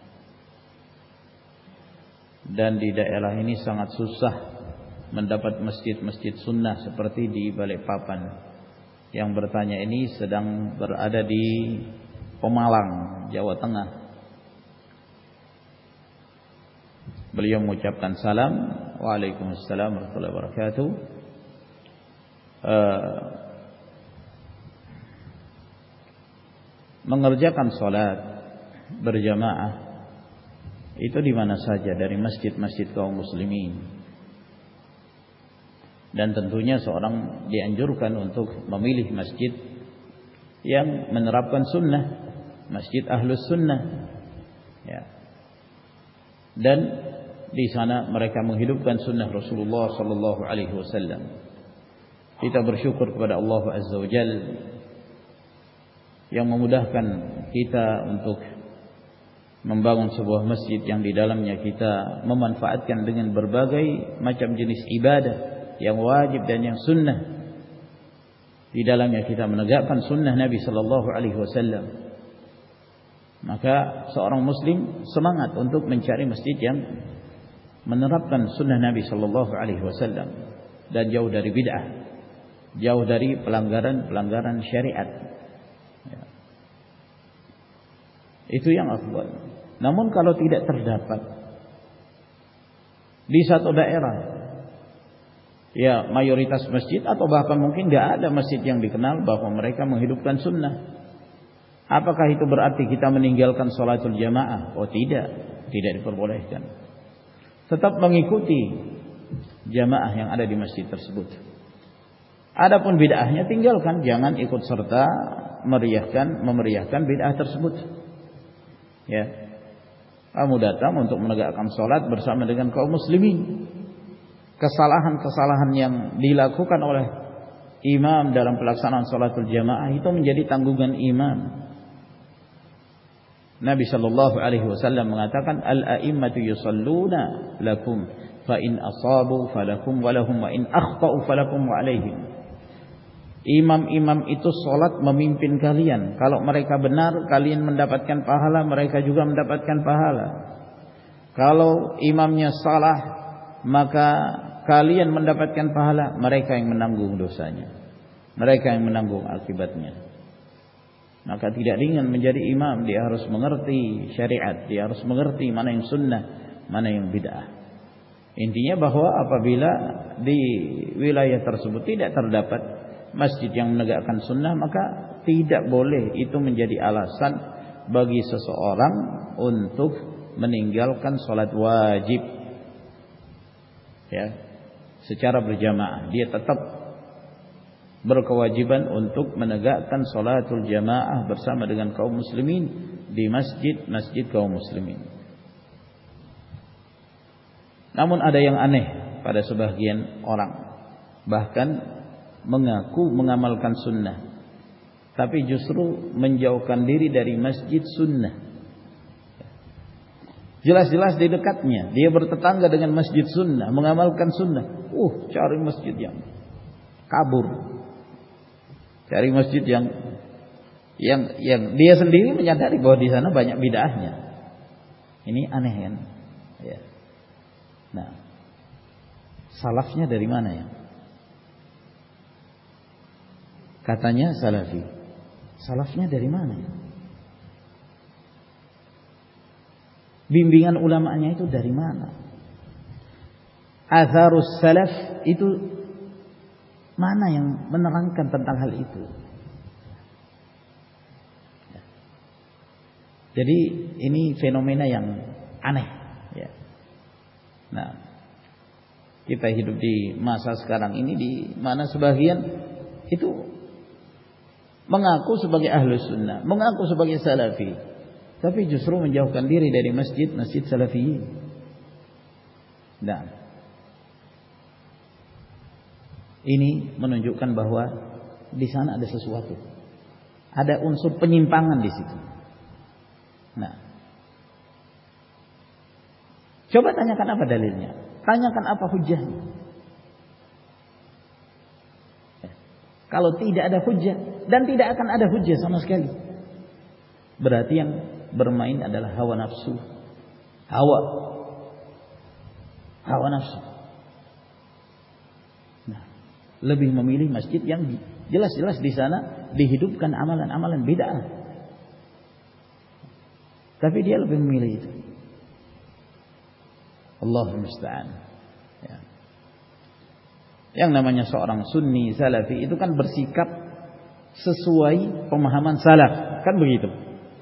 dan di daerah ini sangat susah mendapat masjid-masjid sunnah seperti di Balikpapan. Yang bertanya ini sedang berada di Pemalang, Jawa Tengah. Beliau mengucapkan salam, waalaikumsalam warahmatullahi wabarakatuh. Uh, mengerjakan sholat berjamaah itu di mana saja dari masjid-masjid kaum muslimin, dan tentunya seorang dianjurkan untuk memilih masjid yang menerapkan sunnah, masjid ahlus sunnah, ya. Dan di sana mereka menghidupkan sunnah Rasulullah sallallahu alaihi wasallam. Kita bersyukur kepada Allah Azza wa Jalla yang memudahkan kita untuk membangun sebuah masjid yang di dalamnya kita memanfaatkan dengan berbagai macam jenis ibadah yang wajib dan yang sunnah. Di dalamnya kita menegakkan sunnah Nabi sallallahu alaihi wasallam. Maka seorang muslim semangat untuk mencari masjid yang menerapkan sunnah Nabi sallallahu alaihi wasallam dan jauh dari bid'ah, jauh dari pelanggaran-pelanggaran syariat. Ya. Itu yang afdal. Namun kalau tidak terdapat di satu daerah ya mayoritas masjid atau bahkan mungkin nggak ada masjid yang dikenal bahwa mereka menghidupkan sunnah. Apakah itu berarti kita meninggalkan sholatul jamaah? Oh tidak, tidak diperbolehkan. Tetap mengikuti jamaah yang ada di masjid tersebut. Adapun bid'ahnya tinggalkan, jangan ikut serta meriahkan memeriahkan bid'ah tersebut. Ya. Kamu datang untuk menegakkan sholat bersama dengan kaum muslimin. Kesalahan-kesalahan yang dilakukan oleh imam dalam pelaksanaan sholatul jamaah itu menjadi tanggungan imam. Nabi sallallahu alaihi wasallam mengatakan al-a'immatu yusalluna lakum fa in asabu falakum wa lahum wa in akhta'u falakum wa alaihim. Imam-imam itu salat memimpin kalian. Kalau mereka benar, kalian mendapatkan pahala, mereka juga mendapatkan pahala. Kalau imamnya salah, maka kalian mendapatkan pahala, mereka yang menanggung dosanya. Mereka yang menanggung akibatnya. Maka tidak ringan menjadi imam, dia harus mengerti syariat, dia harus mengerti mana yang sunnah, mana yang bid'ah. Intinya bahwa apabila di wilayah tersebut tidak terdapat masjid yang menegakkan sunnah, maka tidak boleh itu menjadi alasan bagi seseorang untuk meninggalkan sholat wajib. Ya, secara berjamaah dia tetap berkewajiban untuk menegakkan sholatul jamaah bersama dengan kaum muslimin di masjid-masjid kaum muslimin. Namun ada yang aneh pada sebagian orang, bahkan mengaku mengamalkan sunnah, tapi justru menjauhkan diri dari masjid sunnah. Jelas-jelas di dekatnya, dia bertetangga dengan masjid sunnah, mengamalkan sunnah. Uh, cari masjid yang kabur. Cari masjid yang yang yang dia sendiri menyadari bahwa di sana banyak bid'ahnya. Ini aneh kan? Ya. Nah, salafnya dari mana ya? Katanya salafi. Salafnya dari mana ya? Bimbingan ulamanya itu dari mana? Atharus salaf itu mana yang menerangkan tentang hal itu? Jadi ini fenomena yang aneh. Ya. Nah, kita hidup di masa sekarang ini di mana sebagian itu mengaku sebagai ahlus sunnah, mengaku sebagai salafi, tapi justru menjauhkan diri dari masjid-masjid salafiyin. Nah, ini menunjukkan bahwa di sana ada sesuatu, ada unsur penyimpangan di situ. Nah, coba tanyakan apa dalilnya, tanyakan apa hujahnya. Kalau tidak ada hujah, dan tidak akan ada hujah sama sekali, berarti yang bermain adalah hawa nafsu, hawa, hawa nafsu. Lebih memilih masjid yang jelas-jelas di sana dihidupkan amalan-amalan bid'ah. Tapi dia lebih memilih itu. Allahul musta'an. Ya. Yang namanya seorang sunni salafi itu kan bersikap sesuai pemahaman salaf, kan begitu.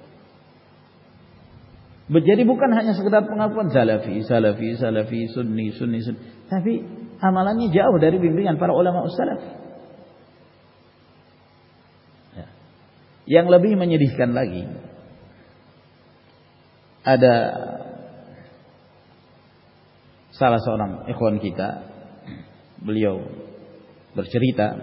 Jadi bukan hanya sekedar pengakuan salafi, salafi, salafi, sunni, sunni, sunni, tapi amalannya jauh dari bimbingan para ulama salaf. Ya. Yang lebih menyedihkan lagi, ada salah seorang ikhwan kita, beliau bercerita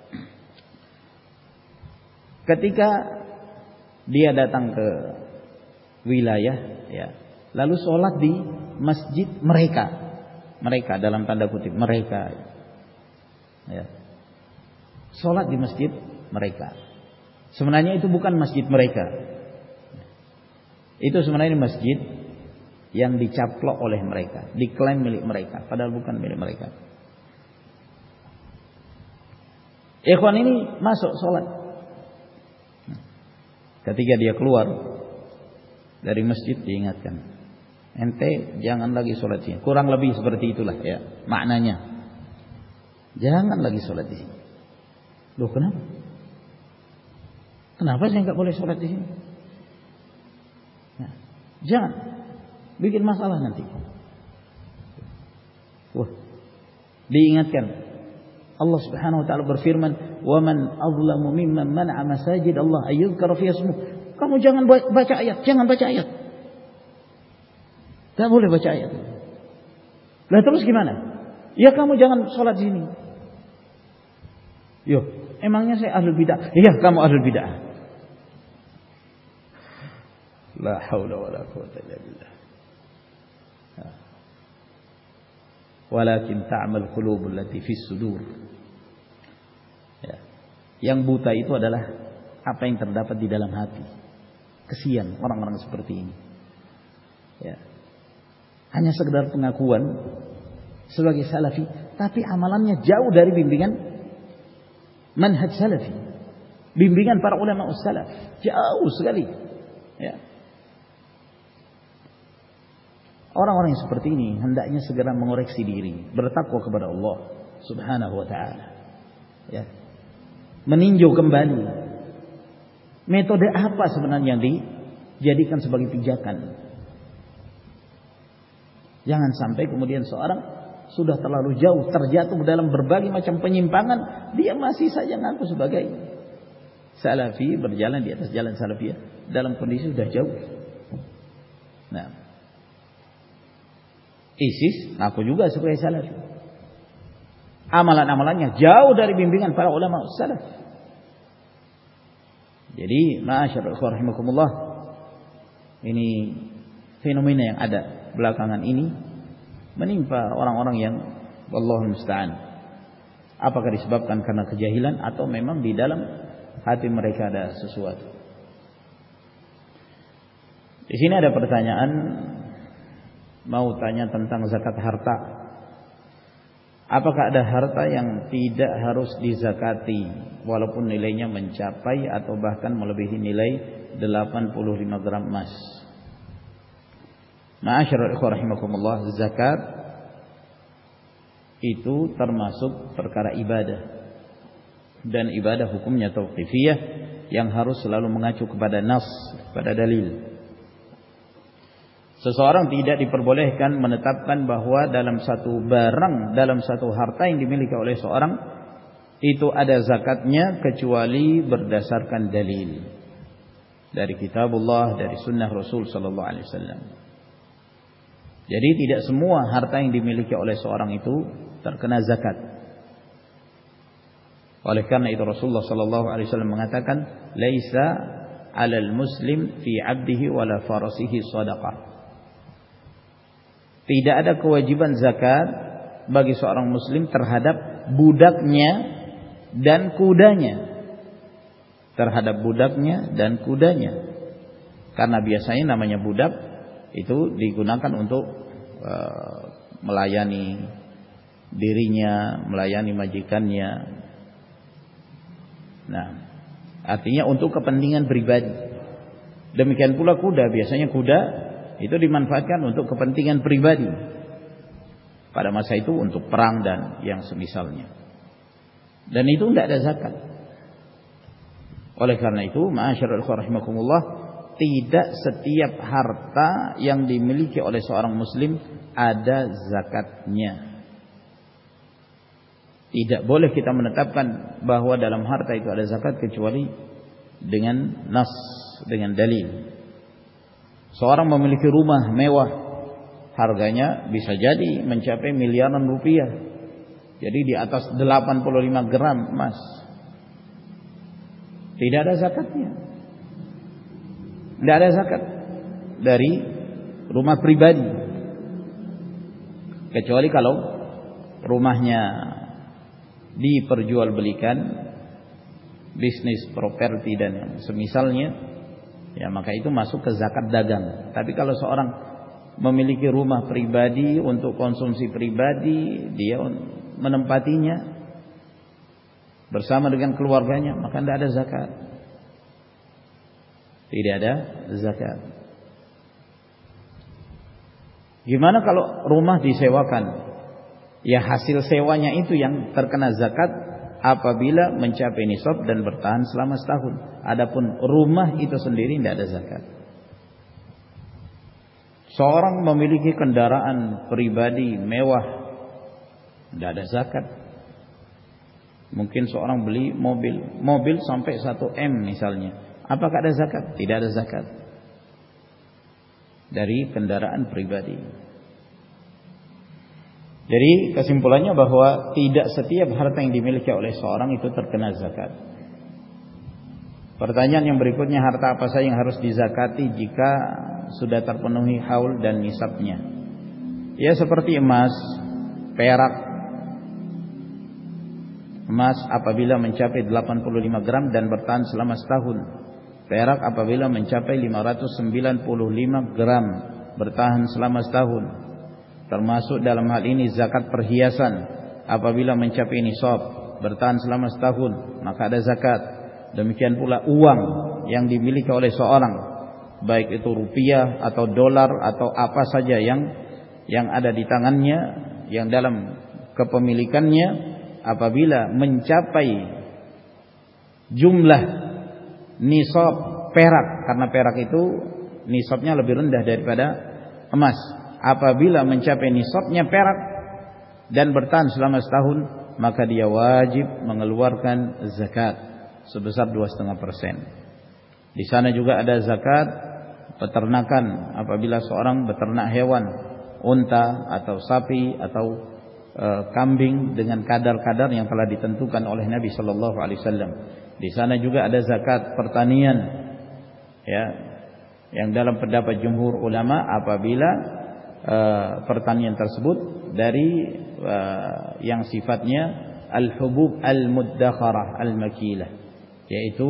ketika dia datang ke wilayah, ya, lalu sholat di masjid mereka. Mereka dalam tanda kutip mereka, ya, sholat di masjid mereka. Sebenarnya itu bukan masjid mereka. Itu sebenarnya masjid yang dicaplok oleh mereka, diklaim milik mereka, padahal bukan milik mereka. Ikhwan ini masuk sholat. Ketika dia keluar dari masjid diingatkan, ente jangan lagi sholat sini. Kurang lebih seperti itulah ya maknanya. Jangan lagi sholat di sini. Loh kenapa? Kenapa saya nggak boleh sholat di sini? Nah, jangan bikin masalah nanti. Wah, diingatkan. Allah Subhanahu wa taala berfirman, "Wa man azlamu mimman mana'a masajid Allah ayyuzkara fiha ismuh." Kamu jangan baca ayat, jangan baca ayat. Tidak boleh baca ayat. Lah terus gimana? Ya kamu jangan sholat di sini. Yo, emangnya saya ahlul bidah? Iya, kamu ahlul bidah. La haula wala quwwata illa billah. Walakin ta'mal qulubul lati fis sudur. Ya. Yang buta itu adalah apa yang terdapat di dalam hati. Kesian orang-orang seperti ini. Ya. Hanya sekedar pengakuan sebagai salafi, tapi amalannya jauh dari bimbingan manhaj salafi, bimbingan para ulama ussalaf, jauh sekali. Ya. Orang-orang yang seperti ini hendaknya segera mengoreksi diri, bertakwa kepada Allah Subhanahu wa taala. Ya. Meninjau kembali metode apa sebenarnya yang dijadikan sebagai pijakan. Jangan sampai kemudian seorang sudah terlalu jauh terjatuh dalam berbagai macam penyimpangan, dia masih saja ngaku sebagai salafi, berjalan di atas jalan salafiyah dalam kondisi sudah jauh. Nah, ISIS ngaku juga sebagai salafi. Amalan-amalannya jauh dari bimbingan para ulama salaf. Jadi, ma'asyarul ikhwah rahimakumullah, ini fenomena yang ada belakangan ini menimpa orang-orang yang wallahul musta'an. Apakah disebabkan karena kejahilan atau memang di dalam hati mereka ada sesuatu? Di sini ada pertanyaan, mau tanya tentang zakat harta. Apakah ada harta yang tidak harus dizakati walaupun nilainya mencapai atau bahkan melebihi nilai delapan puluh lima gram emas? Ma'asyiral ikhwah rahimakumullah, zakat itu termasuk perkara ibadah, dan ibadah hukumnya tauqifiyah yang harus selalu mengacu kepada nas, kepada dalil. Seseorang tidak diperbolehkan menetapkan bahwa dalam satu barang, dalam satu harta yang dimiliki oleh seorang itu ada zakatnya kecuali berdasarkan dalil dari kitabullah, dari sunnah Rasul sallallahu alaihi wasallam. Jadi tidak semua harta yang dimiliki oleh seorang itu terkena zakat. Oleh karena itu Rasulullah sallallahu alaihi wasallam mengatakan, "Laisa 'alal muslim fi 'abdihi wala farasihi shadaqah." Tidak ada kewajiban zakat bagi seorang muslim terhadap budaknya dan kudanya. Terhadap budaknya dan kudanya. Karena biasanya namanya budak itu digunakan untuk uh, melayani dirinya, melayani majikannya. Nah, artinya untuk kepentingan pribadi. Demikian pula kuda, biasanya kuda itu dimanfaatkan untuk kepentingan pribadi. Pada masa itu untuk perang dan yang semisalnya. Dan itu tidak ada zakat. Oleh karena itu, ma'asyiral ikhwah rahimakumullah, tidak setiap harta yang dimiliki oleh seorang muslim ada zakatnya. Tidak boleh kita menetapkan bahwa dalam harta itu ada zakat kecuali dengan nas, dengan dalil. Seorang memiliki rumah mewah, harganya bisa jadi mencapai miliaran rupiah. Jadi di atas delapan puluh lima gram emas. Tidak ada zakatnya. Tidak ada zakat dari rumah pribadi. Kecuali kalau rumahnya diperjualbelikan, bisnis properti dan yang semisalnya, ya maka itu masuk ke zakat dagang. Tapi kalau seorang memiliki rumah pribadi untuk konsumsi pribadi, dia menempatinya bersama dengan keluarganya, maka tidak ada zakat. Tidak ada zakat. Gimana kalau rumah disewakan? Ya hasil sewanya itu yang terkena zakat apabila mencapai nisab dan bertahan selama setahun. Adapun rumah itu sendiri tidak ada zakat. Seorang memiliki kendaraan pribadi mewah, tidak ada zakat. Mungkin seorang beli mobil, mobil sampai satu M misalnya. Apakah ada zakat? Tidak ada zakat dari kendaraan pribadi. Jadi kesimpulannya bahwa tidak setiap harta yang dimiliki oleh seorang itu terkena zakat. Pertanyaan yang berikutnya, harta apa saja yang harus dizakati jika sudah terpenuhi haul dan nisabnya? Ya seperti emas, perak. Emas apabila mencapai delapan puluh lima gram dan bertahan selama setahun. Perak apabila mencapai lima ratus sembilan puluh lima gram bertahan selama setahun. Termasuk dalam hal ini zakat perhiasan apabila mencapai nisab bertahan selama setahun maka ada zakat. Demikian pula uang yang dimiliki oleh seorang, baik itu rupiah atau dolar atau apa saja yang yang ada di tangannya, yang dalam kepemilikannya, apabila mencapai jumlah nisab perak, karena perak itu nisabnya lebih rendah daripada emas. Apabila mencapai nisabnya perak dan bertahan selama setahun, maka dia wajib mengeluarkan zakat sebesar dua koma lima persen. Di sana juga ada zakat peternakan apabila seorang beternak hewan, unta atau sapi atau e, kambing dengan kadar-kadar yang telah ditentukan oleh Nabi sallallahu alaihi wasallam. Di sana juga ada zakat pertanian, ya, yang dalam pendapat jumhur ulama apabila Uh, pertanian tersebut dari uh, yang sifatnya al-hubub al-muddakharah al-makilah, yaitu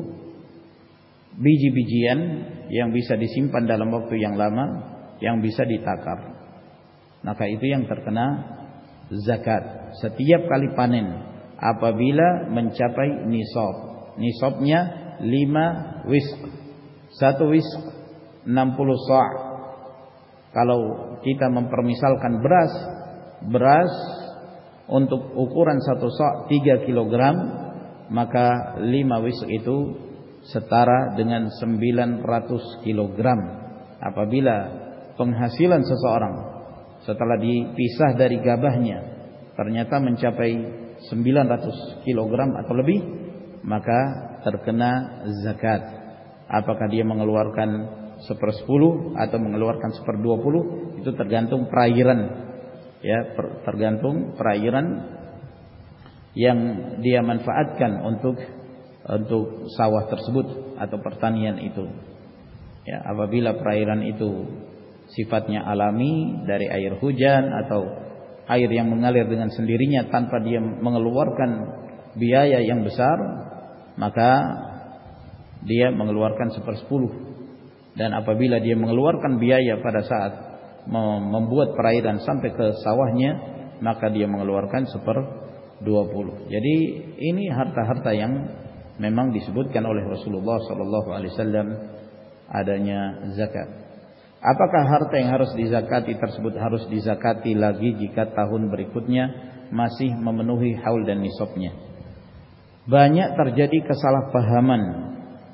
biji-bijian yang bisa disimpan dalam waktu yang lama, yang bisa ditakar. Maka itu yang terkena zakat setiap kali panen apabila mencapai nisab. Nisabnya lima wisq. Satu wisq enam puluh sa'. Kalau kita mempermisalkan beras, beras untuk ukuran satu sa' tiga kilogram, maka lima wisq itu setara dengan sembilan ratus kilogram. Apabila penghasilan seseorang setelah dipisah dari gabahnya ternyata mencapai sembilan ratus kilogram atau lebih, maka terkena zakat. Apakah dia mengeluarkan sepersepuluh atau mengeluarkan seperdua puluh, itu tergantung perairan, ya, tergantung perairan yang dia manfaatkan untuk untuk sawah tersebut atau pertanian itu. Ya, apabila perairan itu sifatnya alami dari air hujan atau air yang mengalir dengan sendirinya tanpa dia mengeluarkan biaya yang besar, maka dia mengeluarkan sepersepuluh. Dan apabila dia mengeluarkan biaya pada saat membuat perairan sampai ke sawahnya, maka dia mengeluarkan seper dua puluh. Jadi ini harta-harta yang memang disebutkan oleh Rasulullah sallallahu alaihi wasallam adanya zakat. Apakah harta yang harus dizakati tersebut harus dizakati lagi jika tahun berikutnya masih memenuhi haul dan nisabnya? Banyak terjadi kesalahpahaman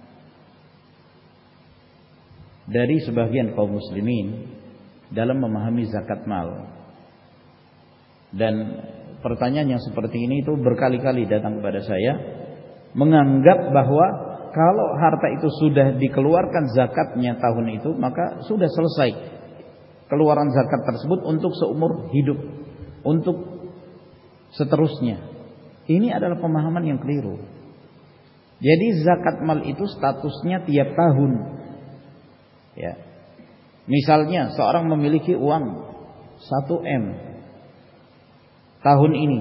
dari sebagian kaum muslimin dalam memahami zakat mal. Dan pertanyaan yang seperti ini itu berkali-kali datang kepada saya, menganggap bahwa kalau harta itu sudah dikeluarkan zakatnya tahun itu, maka sudah selesai keluaran zakat tersebut untuk seumur hidup, untuk seterusnya. Ini adalah pemahaman yang keliru. Jadi zakat mal itu statusnya tiap tahun. Ya. Misalnya seorang memiliki uang satu M tahun ini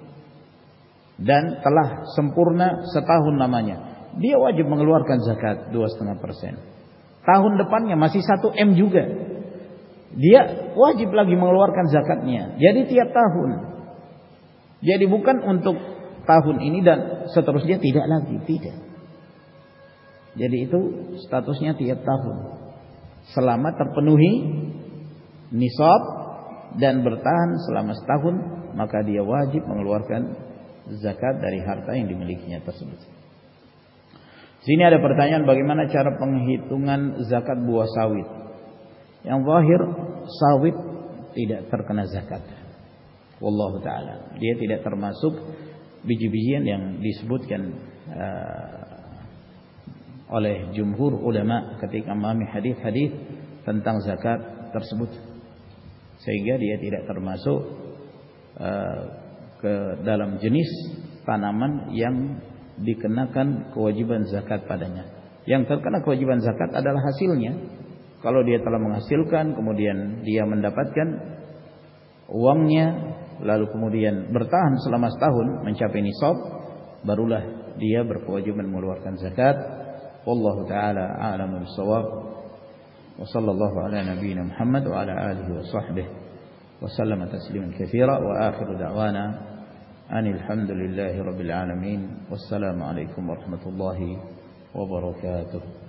dan telah sempurna setahun namanya, dia wajib mengeluarkan zakat dua koma lima persen. Tahun depannya masih satu M juga, dia wajib lagi mengeluarkan zakatnya. Jadi tiap tahun. Jadi bukan untuk tahun ini dan seterusnya, tidak lagi, tidak. Jadi itu statusnya tiap tahun, selama terpenuhi nisab dan bertahan selama setahun, maka dia wajib mengeluarkan zakat dari harta yang dimilikinya tersebut. Sini ada pertanyaan, bagaimana cara penghitungan zakat buah sawit? Yang zahir sawit tidak terkena zakat. Wallahu taala. Dia tidak termasuk biji-bijian yang disebutkan uh, oleh jumhur ulama ketika memahami hadis-hadis tentang zakat tersebut. Sehingga dia tidak termasuk uh, ke dalam jenis tanaman yang dikenakan kewajiban zakat padanya. Yang terkena kewajiban zakat adalah hasilnya. Kalau dia telah menghasilkan, kemudian dia mendapatkan uangnya, lalu kemudian bertahan selama setahun mencapai nisab, barulah dia berkewajiban mengeluarkan zakat. Wallahu taala a'lamu bissawab. Wa sallallahu ala nabiyyina Muhammad wa ala alihi wa sahbihi wa sallama tasliman katsira wa akhiru da'wana anil hamdulillahi rabbil alamin. Wassalamu alaikum warahmatullahi wabarakatuh.